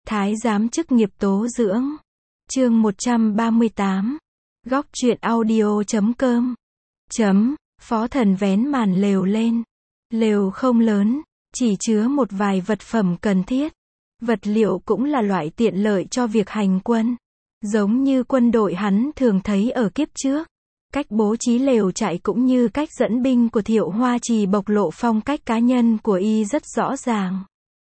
Thái giám chức nghiệp tố dưỡng. Chương 138. Góc truyện audio.com. Phó Thần vén màn lều lên. Lều không lớn, chỉ chứa một vài vật phẩm cần thiết. Vật liệu cũng là loại tiện lợi cho việc hành quân. Giống như quân đội hắn thường thấy ở kiếp trước. Cách bố trí lều trại cũng như cách dẫn binh của Thiệu Hoa Trì bộc lộ phong cách cá nhân của y rất rõ ràng.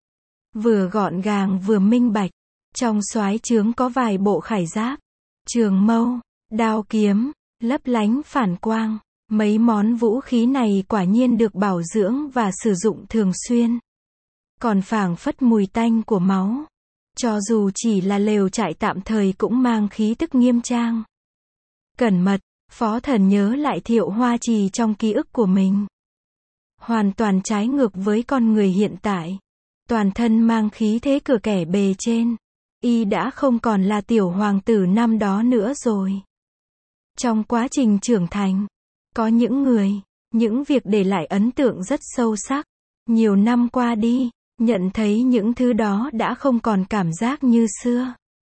Vừa gọn gàng vừa minh bạch. Trong soái trướng có vài bộ khải giáp, trường mâu, đao kiếm, lấp lánh phản quang. Mấy món vũ khí này quả nhiên được bảo dưỡng và sử dụng thường xuyên. Còn phảng phất mùi tanh của máu. Cho dù chỉ là lều trại tạm thời cũng mang khí tức nghiêm trang. Cẩn mật, Phó Thần nhớ lại Thiệu Hoa Trì trong ký ức của mình. Hoàn toàn trái ngược với con người hiện tại. Toàn thân mang khí thế cửa kẻ bề trên. Y đã không còn là tiểu hoàng tử năm đó nữa rồi. Trong quá trình trưởng thành, có những người, những việc để lại ấn tượng rất sâu sắc. Nhiều năm qua đi, nhận thấy những thứ đó đã không còn cảm giác như xưa.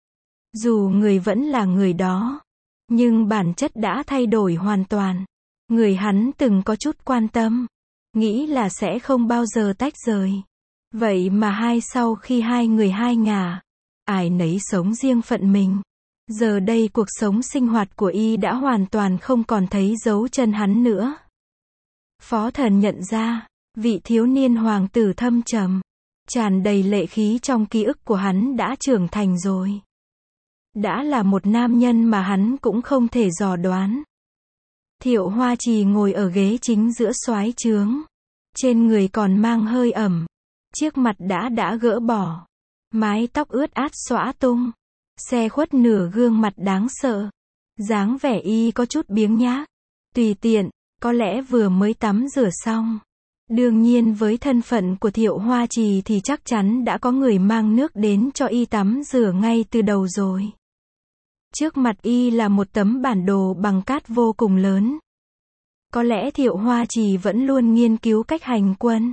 Dù người vẫn là người đó, nhưng bản chất đã thay đổi hoàn toàn. Người hắn từng có chút quan tâm, nghĩ là sẽ không bao giờ tách rời. Vậy mà sau khi hai người hai ngả, ai nấy sống riêng phận mình. Giờ đây cuộc sống sinh hoạt của y đã hoàn toàn không còn thấy dấu chân hắn nữa. Phó Thần nhận ra, vị thiếu niên hoàng tử thâm trầm, tràn đầy lệ khí trong ký ức của hắn đã trưởng thành rồi. Đã là một nam nhân mà hắn cũng không thể dò đoán. Thiệu Hoa Trì ngồi ở ghế chính giữa soái trướng. Trên người còn mang hơi ẩm. Chiếc mặt đã gỡ bỏ. Mái tóc ướt át xõa tung. Xe khuất nửa gương mặt đáng sợ. Dáng vẻ y có chút biếng nhác. Tùy tiện, có lẽ vừa mới tắm rửa xong. Đương nhiên với thân phận của Thiệu Hoa Trì thì chắc chắn đã có người mang nước đến cho y tắm rửa ngay từ đầu rồi. Trước mặt y là một tấm bản đồ bằng cát vô cùng lớn. Có lẽ Thiệu Hoa Trì vẫn luôn nghiên cứu cách hành quân.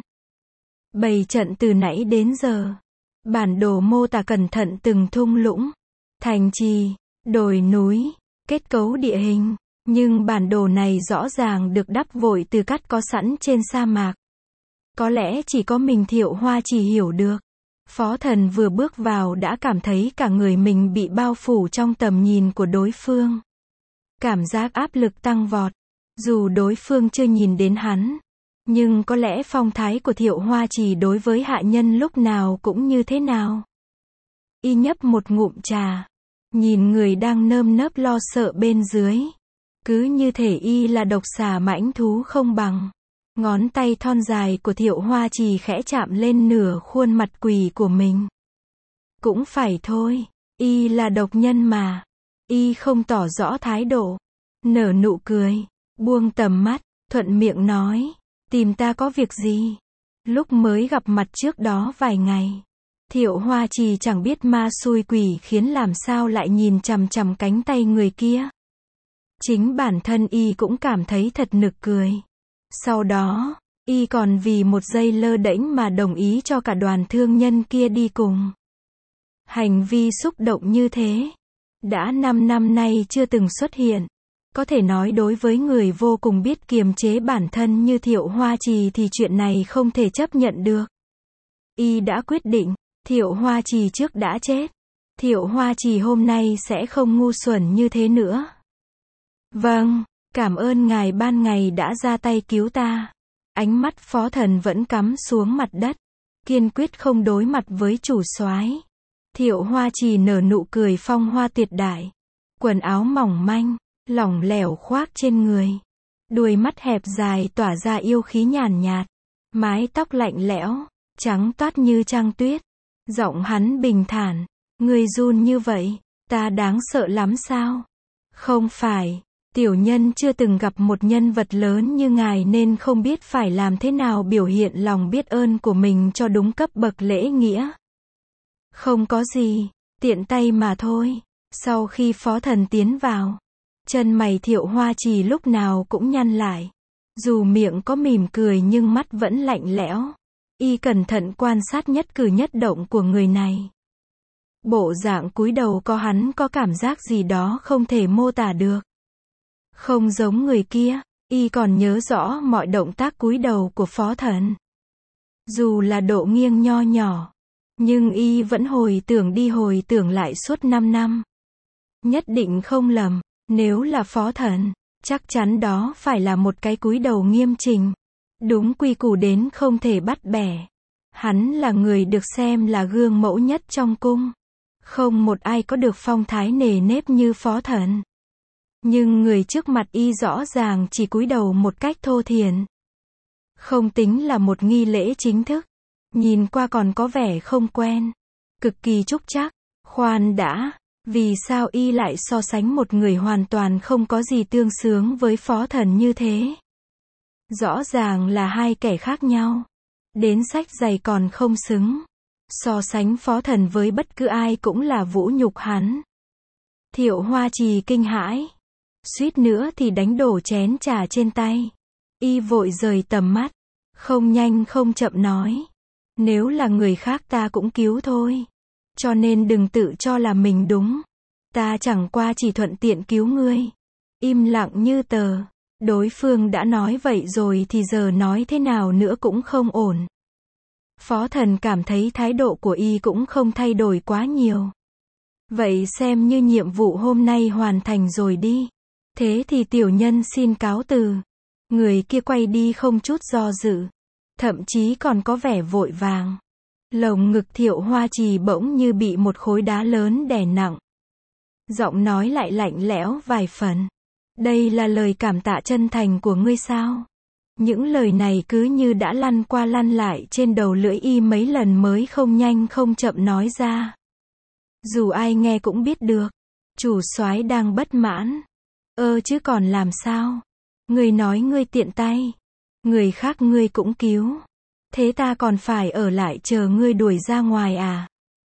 Bày trận từ nãy đến giờ. Bản đồ mô tả cẩn thận từng thung lũng, thành trì, đồi núi, kết cấu địa hình. Nhưng bản đồ này rõ ràng được đắp vội từ cát có sẵn trên sa mạc. Có lẽ chỉ có mình Thiệu Hoa Trì hiểu được. Phó Thần vừa bước vào đã cảm thấy cả người mình bị bao phủ trong tầm nhìn của đối phương. Cảm giác áp lực tăng vọt. Dù đối phương chưa nhìn đến hắn, nhưng có lẽ phong thái của Thiệu Hoa Trì đối với hạ nhân lúc nào cũng như thế nào. Y nhấp một ngụm trà, nhìn người đang nơm nớp lo sợ bên dưới. Cứ như thể y là độc xà mãnh thú không bằng. Ngón tay thon dài của Thiệu Hoa Trì khẽ chạm lên nửa khuôn mặt quỷ của mình. Cũng phải thôi, y là độc nhân mà. Y không tỏ rõ thái độ. Nở nụ cười, buông tầm mắt, thuận miệng nói, tìm ta có việc gì? Lúc mới gặp mặt trước đó vài ngày, Thiệu Hoa Trì chẳng biết ma xui quỷ khiến làm sao lại nhìn chằm chằm cánh tay người kia. Chính bản thân y cũng cảm thấy thật nực cười. Sau đó, y còn vì một giây lơ đễnh mà đồng ý cho cả đoàn thương nhân kia đi cùng. Hành vi xúc động như thế, đã 5 năm nay chưa từng xuất hiện. Có thể nói đối với người vô cùng biết kiềm chế bản thân như Thiệu Hoa Trì thì chuyện này không thể chấp nhận được. Y đã quyết định, Thiệu Hoa Trì trước đã chết. Thiệu Hoa Trì hôm nay sẽ không ngu xuẩn như thế nữa. Vâng, cảm ơn ngài ban ngày đã ra tay cứu ta. Ánh mắt Phó Thần vẫn cắm xuống mặt đất, kiên quyết không đối mặt với chủ soái. Thiệu Hoa Trì nở nụ cười phong hoa tuyệt đại. Quần áo mỏng manh, lỏng lẻo khoác trên người. Đuôi mắt hẹp dài tỏa ra yêu khí nhàn nhạt. Mái tóc lạnh lẽo, trắng toát như trăng tuyết. Giọng hắn bình thản. Người run như vậy, ta đáng sợ lắm sao? Không phải, tiểu nhân chưa từng gặp một nhân vật lớn như ngài nên không biết phải làm thế nào biểu hiện lòng biết ơn của mình cho đúng cấp bậc lễ nghĩa. Không có gì, tiện tay mà thôi. Sau khi Phó Thần tiến vào, chân mày Thiệu Hoa Trì lúc nào cũng nhăn lại. Dù miệng có mỉm cười nhưng mắt vẫn lạnh lẽo. Y cẩn thận quan sát nhất cử nhất động của người này. Bộ dạng cúi đầu có hắn có cảm giác gì đó không thể mô tả được. Không giống người kia, y còn nhớ rõ mọi động tác cúi đầu của Phó Thần. Dù là độ nghiêng nho nhỏ, nhưng y vẫn hồi tưởng đi hồi tưởng lại suốt 5 năm. Nhất định không lầm, nếu là Phó Thần, chắc chắn đó phải là một cái cúi đầu nghiêm chỉnh. Đúng quy củ đến không thể bắt bẻ. Hắn là người được xem là gương mẫu nhất trong cung. Không một ai có được phong thái nề nếp như Phó Thần. Nhưng người trước mặt y rõ ràng chỉ cúi đầu một cách thô thiển. Không tính là một nghi lễ chính thức. Nhìn qua còn có vẻ không quen. Cực kỳ trúc trắc. Khoan đã, vì sao y lại so sánh một người hoàn toàn không có gì tương xứng với Phó Thần như thế? Rõ ràng là hai kẻ khác nhau. Đến sách giày còn không xứng. So sánh Phó Thần với bất cứ ai cũng là vũ nhục hắn. Thiệu Hoa Trì kinh hãi. Suýt nữa thì đánh đổ chén trà trên tay. Y vội rời tầm mắt. Không nhanh không chậm nói. Nếu là người khác ta cũng cứu thôi. Cho nên đừng tự cho là mình đúng. Ta chẳng qua chỉ thuận tiện cứu ngươi. Im lặng như tờ. Đối phương đã nói vậy rồi thì giờ nói thế nào nữa cũng không ổn. Phó Thần cảm thấy thái độ của y cũng không thay đổi quá nhiều. Vậy xem như nhiệm vụ hôm nay hoàn thành rồi đi. Thế thì tiểu nhân xin cáo từ. Người kia quay đi không chút do dự. Thậm chí còn có vẻ vội vàng. Lồng ngực Thiệu Hoa Trì bỗng như bị một khối đá lớn đè nặng. Giọng nói lại lạnh lẽo vài phần. Đây là lời cảm tạ chân thành của ngươi sao? Những lời này cứ như đã lăn qua lăn lại trên đầu lưỡi y mấy lần mới không nhanh không chậm nói ra. Dù ai nghe cũng biết được. Chủ soái đang bất mãn. Chứ còn làm sao? Ngươi nói ngươi tiện tay. Người khác ngươi cũng cứu. Thế ta còn phải ở lại chờ ngươi đuổi ra ngoài à?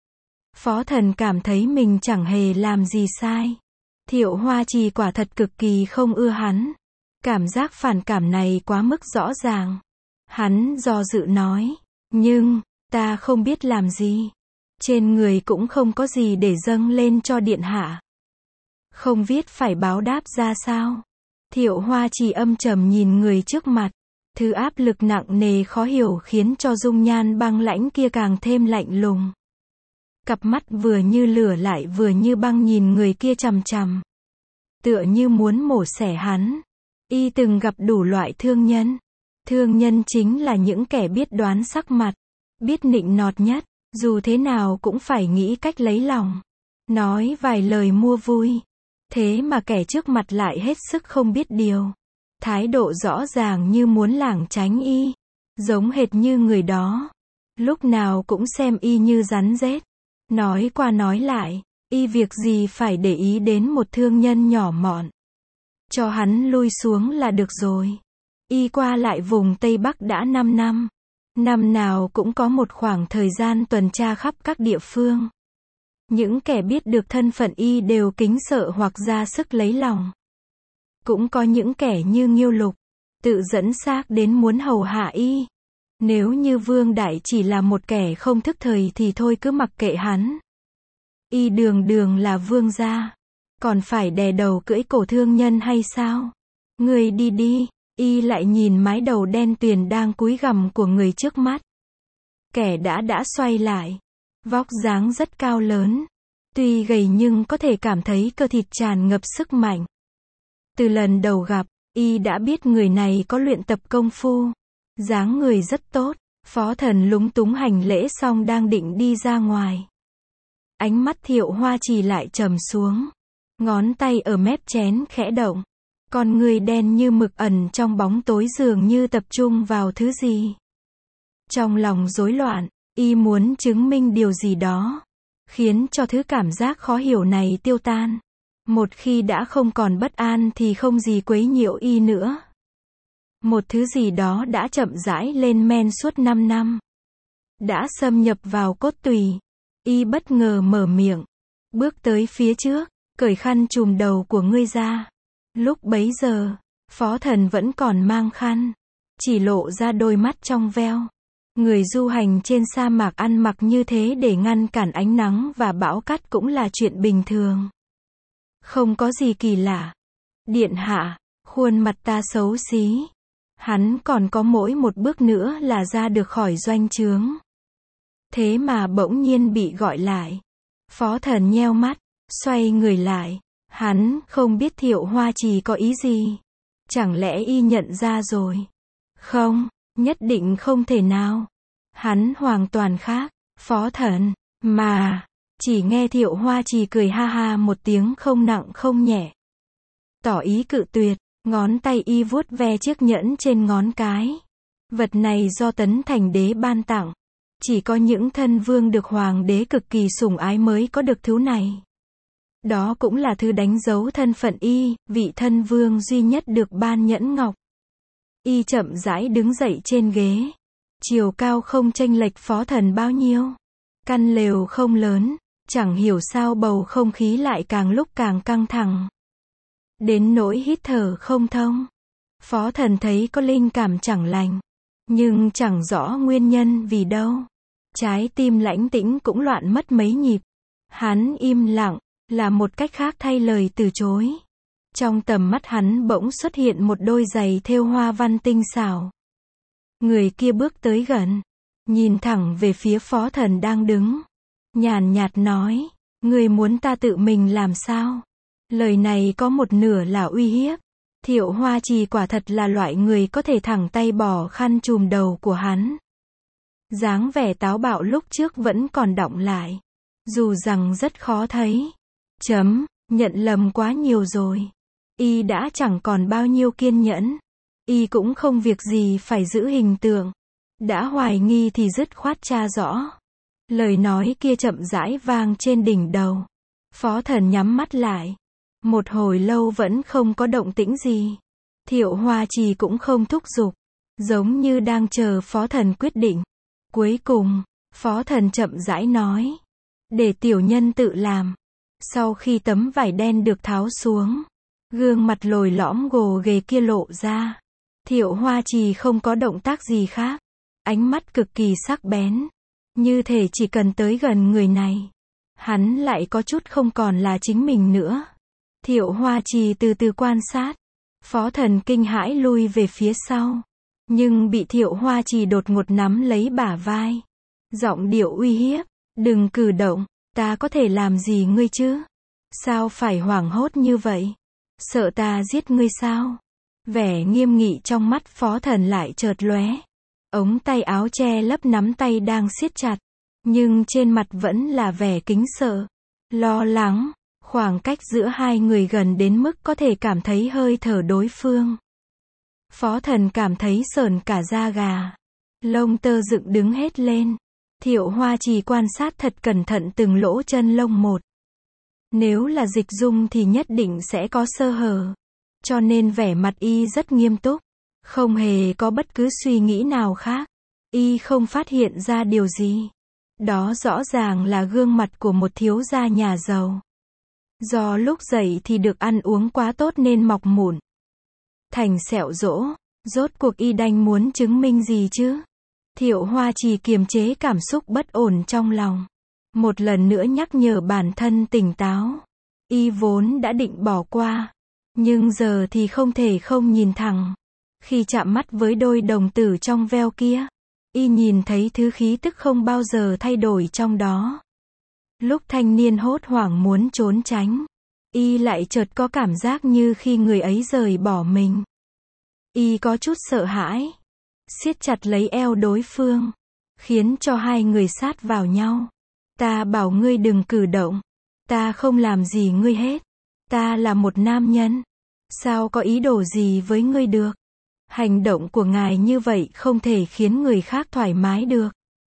Phó Thần cảm thấy mình chẳng hề làm gì sai. Thiệu Hoa Trì quả thật cực kỳ không ưa hắn. Cảm giác phản cảm này quá mức rõ ràng. Hắn do dự nói. Nhưng, ta không biết làm gì. Trên người cũng không có gì để dâng lên cho điện hạ. Không biết phải báo đáp ra sao. Thiệu Hoa Trì âm trầm nhìn người trước mặt. Thứ áp lực nặng nề khó hiểu khiến cho dung nhan băng lãnh kia càng thêm lạnh lùng. Cặp mắt vừa như lửa lại vừa như băng nhìn người kia chằm chằm. Tựa như muốn mổ xẻ hắn. Y từng gặp đủ loại thương nhân. Thương nhân chính là những kẻ biết đoán sắc mặt. Biết nịnh nọt nhất. Dù thế nào cũng phải nghĩ cách lấy lòng. Nói vài lời mua vui. Thế mà kẻ trước mặt lại hết sức không biết điều. Thái độ rõ ràng như muốn lảng tránh y. Giống hệt như người đó. Lúc nào cũng xem y như rắn rết. Nói qua nói lại, y việc gì phải để ý đến một thương nhân nhỏ mọn. Cho hắn lui xuống là được rồi. Y qua lại vùng Tây Bắc đã 5 năm. Năm nào cũng có một khoảng thời gian tuần tra khắp các địa phương. Những kẻ biết được thân phận y đều kính sợ hoặc ra sức lấy lòng. Cũng có những kẻ như Nghiêu Lục, tự dẫn xác đến muốn hầu hạ y. Nếu như Vương Đại chỉ là một kẻ không thức thời thì thôi cứ mặc kệ hắn. Y đường đường là vương gia. Còn phải đè đầu cưỡi cổ thương nhân hay sao? Người đi đi. Y lại nhìn mái đầu đen tuyền đang cúi gằm của người trước mắt. Kẻ đã xoay lại. Vóc dáng rất cao lớn. Tuy gầy nhưng có thể cảm thấy cơ thịt tràn ngập sức mạnh. Từ lần đầu gặp, y đã biết người này có luyện tập công phu. Dáng người rất tốt. Phó Thần lúng túng hành lễ xong đang định đi ra ngoài. Ánh mắt Thiệu Hoa Trì lại trầm xuống. Ngón tay ở mép chén khẽ động. Con người đen như mực ẩn trong bóng tối dường như tập trung vào thứ gì. Trong lòng rối loạn, y muốn chứng minh điều gì đó. Khiến cho thứ cảm giác khó hiểu này tiêu tan. Một khi đã không còn bất an thì không gì quấy nhiễu y nữa. Một thứ gì đó đã chậm rãi lên men suốt 5 năm. Đã xâm nhập vào cốt tủy. Y bất ngờ mở miệng. Bước tới phía trước, cởi khăn trùm đầu của ngươi ra. Lúc bấy giờ, Phó Thần vẫn còn mang khăn. Chỉ lộ ra đôi mắt trong veo. Người du hành trên sa mạc ăn mặc như thế để ngăn cản ánh nắng và bão cát cũng là chuyện bình thường. Không có gì kỳ lạ. Điện hạ, khuôn mặt ta xấu xí. Hắn còn có mỗi một bước nữa là ra được khỏi doanh trướng. Thế mà bỗng nhiên bị gọi lại. Phó Thần nheo mắt, xoay người lại. Hắn không biết Thiệu Hoa Trì có ý gì. Chẳng lẽ y nhận ra rồi? Không, nhất định không thể nào. Hắn hoàn toàn khác. Phó Thần, mà, chỉ nghe Thiệu Hoa Trì cười ha ha một tiếng không nặng không nhẹ. Tỏ ý cự tuyệt, ngón tay y vuốt ve chiếc nhẫn trên ngón cái. Vật này do Tấn Thành Đế ban tặng. Chỉ có những thân vương được hoàng đế cực kỳ sủng ái mới có được thứ này. Đó cũng là thứ đánh dấu thân phận y, vị thân vương duy nhất được ban nhẫn ngọc. Y chậm rãi đứng dậy trên ghế. Chiều cao không chênh lệch Phó Thần bao nhiêu. Căn lều không lớn, chẳng hiểu sao bầu không khí lại càng lúc càng căng thẳng. Đến nỗi hít thở không thông. Phó Thần thấy có linh cảm chẳng lành. Nhưng chẳng rõ nguyên nhân vì đâu. Trái tim lãnh tĩnh cũng loạn mất mấy nhịp. Hắn im lặng, là một cách khác thay lời từ chối. Trong tầm mắt hắn bỗng xuất hiện một đôi giày thêu hoa văn tinh xảo. Người kia bước tới gần, nhìn thẳng về phía Phó Thần đang đứng. Nhàn nhạt nói, người muốn ta tự mình làm sao? Lời này có một nửa là uy hiếp. Thiệu Hoa Trì quả thật là loại người có thể thẳng tay bỏ khăn trùm đầu của hắn. Dáng vẻ táo bạo lúc trước vẫn còn đọng lại. Dù rằng rất khó thấy. Nhận lầm quá nhiều rồi. Y đã chẳng còn bao nhiêu kiên nhẫn. Y cũng không việc gì phải giữ hình tượng. Đã hoài nghi thì dứt khoát tra rõ. Lời nói kia chậm rãi vang trên đỉnh đầu. Phó Thần nhắm mắt lại. Một hồi lâu vẫn không có động tĩnh gì. Thiệu Hoa Trì cũng không thúc giục. Giống như đang chờ Phó Thần quyết định. Cuối cùng, Phó Thần chậm rãi nói. Để tiểu nhân tự làm. Sau khi tấm vải đen được tháo xuống, gương mặt lồi lõm gồ ghề kia lộ ra. Thiệu Hoa Trì không có động tác gì khác. Ánh mắt cực kỳ sắc bén. Như thể chỉ cần tới gần người này, hắn lại có chút không còn là chính mình nữa. Thiệu Hoa Trì từ từ quan sát. Phó Thần kinh hãi lui về phía sau. Nhưng bị Thiệu Hoa Trì đột ngột nắm lấy bả vai. Giọng điệu uy hiếp. Đừng cử động, ta có thể làm gì ngươi chứ? Sao phải hoảng hốt như vậy? Sợ ta giết ngươi sao? Vẻ nghiêm nghị trong mắt Phó Thần lại chợt lóe. Ống tay áo che lấp nắm tay đang siết chặt. Nhưng trên mặt vẫn là vẻ kính sợ. Lo lắng. Khoảng cách giữa hai người gần đến mức có thể cảm thấy hơi thở đối phương. Phó Thần cảm thấy sởn cả da gà. Lông tơ dựng đứng hết lên. Thiệu Hoa Trì quan sát thật cẩn thận từng lỗ chân lông một. Nếu là dịch dung thì nhất định sẽ có sơ hở. Cho nên vẻ mặt y rất nghiêm túc. Không hề có bất cứ suy nghĩ nào khác. Y không phát hiện ra điều gì. Đó rõ ràng là gương mặt của một thiếu gia nhà giàu. Do lúc dậy thì được ăn uống quá tốt nên mọc mụn. Thành sẹo rỗ. Rốt cuộc y đành muốn chứng minh gì chứ? Thiệu Hoa Trì kiềm chế cảm xúc bất ổn trong lòng. Một lần nữa nhắc nhở bản thân tỉnh táo. Y vốn đã định bỏ qua. Nhưng giờ thì không thể không nhìn thẳng. Khi chạm mắt với đôi đồng tử trong veo kia, y nhìn thấy thứ khí tức không bao giờ thay đổi trong đó. Lúc thanh niên hốt hoảng muốn trốn tránh, y lại chợt có cảm giác như khi người ấy rời bỏ mình. Y có chút sợ hãi, siết chặt lấy eo đối phương, khiến cho hai người sát vào nhau. Ta bảo ngươi đừng cử động, ta không làm gì ngươi hết. Ta là một nam nhân, sao có ý đồ gì với ngươi được? Hành động của ngài như vậy không thể khiến người khác thoải mái được.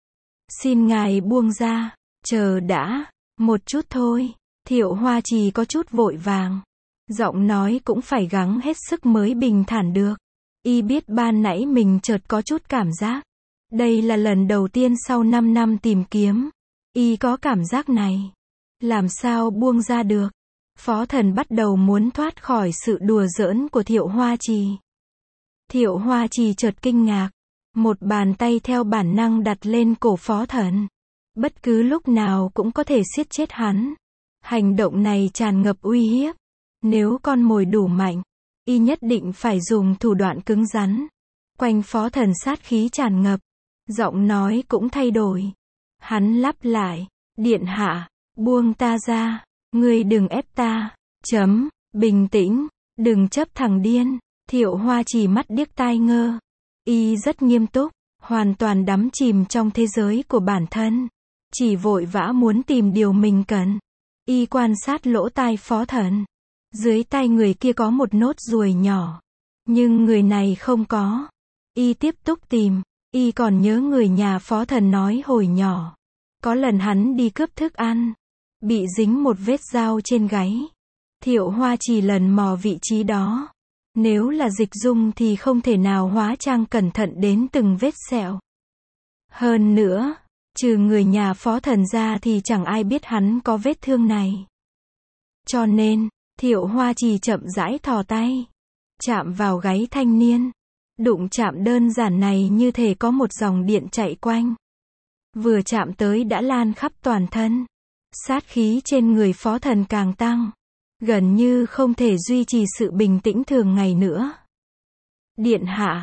Xin ngài buông ra, chờ đã, một chút thôi. Thiệu Hoa Trì có chút vội vàng. Giọng nói cũng phải gắng hết sức mới bình thản được. Y biết ban nãy mình chợt có chút cảm giác. Đây là lần đầu tiên sau 5 năm tìm kiếm. Y có cảm giác này. Làm sao buông ra được? Phó Thần bắt đầu muốn thoát khỏi sự đùa giỡn của Thiệu Hoa Trì. Thiệu Hoa Trì chợt kinh ngạc. Một bàn tay theo bản năng đặt lên cổ Phó Thần. Bất cứ lúc nào cũng có thể siết chết hắn. Hành động này tràn ngập uy hiếp. Nếu con mồi đủ mạnh, y nhất định phải dùng thủ đoạn cứng rắn. Quanh Phó Thần sát khí tràn ngập. Giọng nói cũng thay đổi. Hắn lắp lại. Điện hạ, buông ta ra. Ngươi đừng ép ta. Bình tĩnh. Đừng chấp thằng điên. Thiệu Hoa chỉ mắt điếc tai ngơ. Y rất nghiêm túc. Hoàn toàn đắm chìm trong thế giới của bản thân. Chỉ vội vã muốn tìm điều mình cần. Y quan sát lỗ tai Phó Thần. Dưới tay người kia có một nốt ruồi nhỏ. Nhưng người này không có. Y tiếp tục tìm. Y còn nhớ người nhà Phó Thần nói hồi nhỏ. Có lần hắn đi cướp thức ăn. Bị dính một vết dao trên gáy. Thiệu Hoa chỉ lần mò vị trí đó. Nếu là Dịch Dung thì không thể nào hóa trang cẩn thận đến từng vết sẹo. Hơn nữa, trừ người nhà Phó Thần ra thì chẳng ai biết hắn có vết thương này. Cho nên, Thiệu Hoa chỉ chậm rãi thò tay. Chạm vào gáy thanh niên. Đụng chạm đơn giản này như thể có một dòng điện chạy quanh. Vừa chạm tới đã lan khắp toàn thân. Sát khí trên người Phó Thần càng tăng. Gần như không thể duy trì sự bình tĩnh thường ngày nữa. Điện hạ,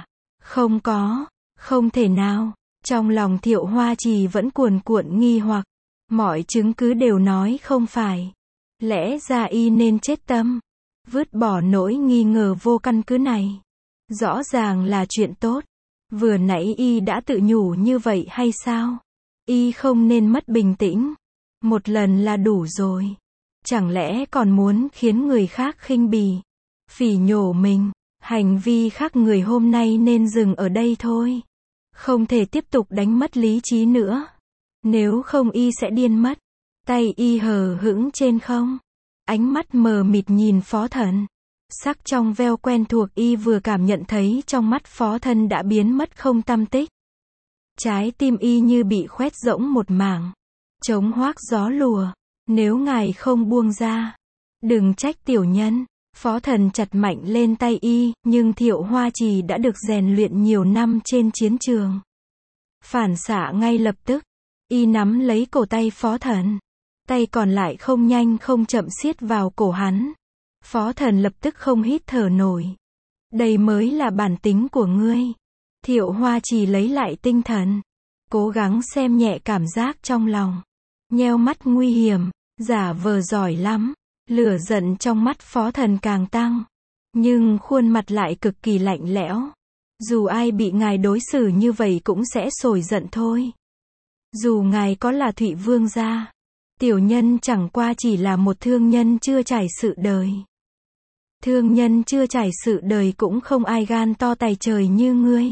không thể nào. Trong lòng Thiệu Hoa Trì vẫn cuồn cuộn nghi hoặc. Mọi chứng cứ đều nói không phải. Lẽ ra y nên chết tâm. Vứt bỏ nỗi nghi ngờ vô căn cứ này. Rõ ràng là chuyện tốt. Vừa nãy y đã tự nhủ như vậy hay sao? Y không nên mất bình tĩnh. Một lần là đủ rồi. Chẳng lẽ còn muốn khiến người khác khinh bỉ, phỉ nhổ mình? Hành vi khác người hôm nay nên dừng ở đây thôi. Không thể tiếp tục đánh mất lý trí nữa. Nếu không y sẽ điên mất. Tay y hờ hững trên không. Ánh mắt mờ mịt nhìn Phó Thần. Sắc trong veo quen thuộc y vừa cảm nhận thấy trong mắt Phó Thần đã biến mất không tăm tích. Trái tim y như bị khoét rỗng một mảng. Trống hoác gió lùa. Nếu ngài không buông ra, đừng trách tiểu nhân. Phó Thần chặt mạnh lên tay y, nhưng Thiệu Hoa Trì đã được rèn luyện nhiều năm trên chiến trường. Phản xạ ngay lập tức, y nắm lấy cổ tay Phó Thần. Tay còn lại không nhanh không chậm siết vào cổ hắn. Phó Thần lập tức không hít thở nổi. Đây mới là bản tính của ngươi. Thiệu Hoa Trì lấy lại tinh thần, cố gắng xem nhẹ cảm giác trong lòng. Nheo mắt nguy hiểm, giả vờ giỏi lắm. Lửa giận trong mắt Phó Thần càng tăng. Nhưng khuôn mặt lại cực kỳ lạnh lẽo. Dù ai bị ngài đối xử như vậy cũng sẽ sổi giận thôi. Dù ngài có là Thụy Vương gia, tiểu nhân chẳng qua chỉ là một thương nhân chưa trải sự đời. Thương nhân chưa trải sự đời cũng không ai gan to tài trời như ngươi.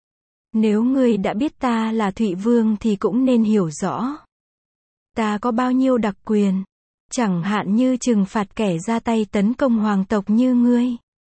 Nếu ngươi đã biết ta là Thụy Vương thì cũng nên hiểu rõ. Ta có bao nhiêu đặc quyền. Chẳng hạn như trừng phạt kẻ ra tay tấn công hoàng tộc như ngươi.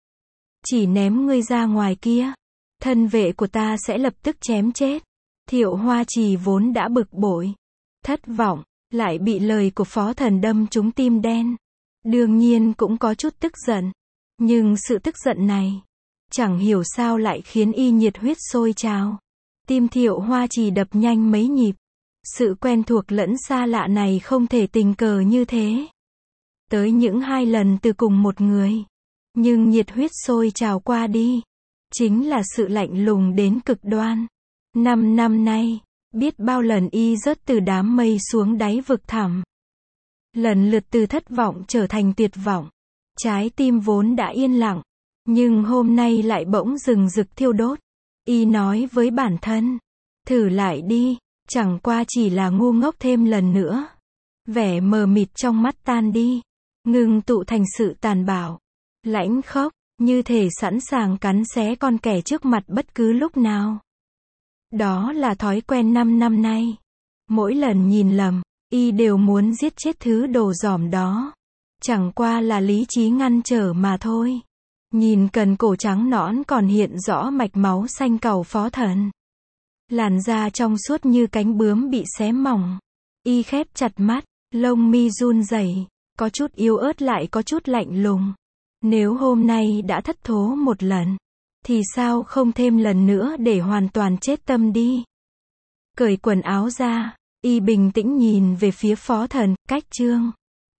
Chỉ ném ngươi ra ngoài kia, thân vệ của ta sẽ lập tức chém chết. Thiệu Hoa Trì vốn đã bực bội, thất vọng, lại bị lời của Phó Thần đâm trúng tim đen. Đương nhiên cũng có chút tức giận. Nhưng sự tức giận này, chẳng hiểu sao lại khiến y nhiệt huyết sôi trào. Tim Thiệu Hoa Trì đập nhanh mấy nhịp. Sự quen thuộc lẫn xa lạ này không thể tình cờ như thế. Tới những 2 lần từ cùng một người. Nhưng nhiệt huyết sôi trào qua đi. Chính là sự lạnh lùng đến cực đoan. 5 năm nay, biết bao lần y rớt từ đám mây xuống đáy vực thẳm. Lần lượt từ thất vọng trở thành tuyệt vọng. Trái tim vốn đã yên lặng. Nhưng hôm nay lại bỗng rừng rực thiêu đốt. Y nói với bản thân. Thử lại đi. Chẳng qua chỉ là ngu ngốc thêm lần nữa. Vẻ mờ mịt trong mắt tan đi. Ngừng tụ thành sự tàn bạo. Lãnh khốc, như thể sẵn sàng cắn xé con kẻ trước mặt bất cứ lúc nào. Đó là thói quen 5 năm nay. Mỗi lần nhìn lầm, y đều muốn giết chết thứ đồ dỏm đó. Chẳng qua là lý trí ngăn trở mà thôi. Nhìn cần cổ trắng nõn còn hiện rõ mạch máu xanh càu Phó Thần. Làn da trong suốt như cánh bướm bị xé mỏng. Y khép chặt mắt, lông mi run rẩy, có chút yếu ớt lại có chút lạnh lùng. Nếu hôm nay đã thất thố một lần, Thì sao không thêm lần nữa để hoàn toàn chết tâm đi. Cởi quần áo ra, y bình tĩnh nhìn về phía Phó Thần, cách Trương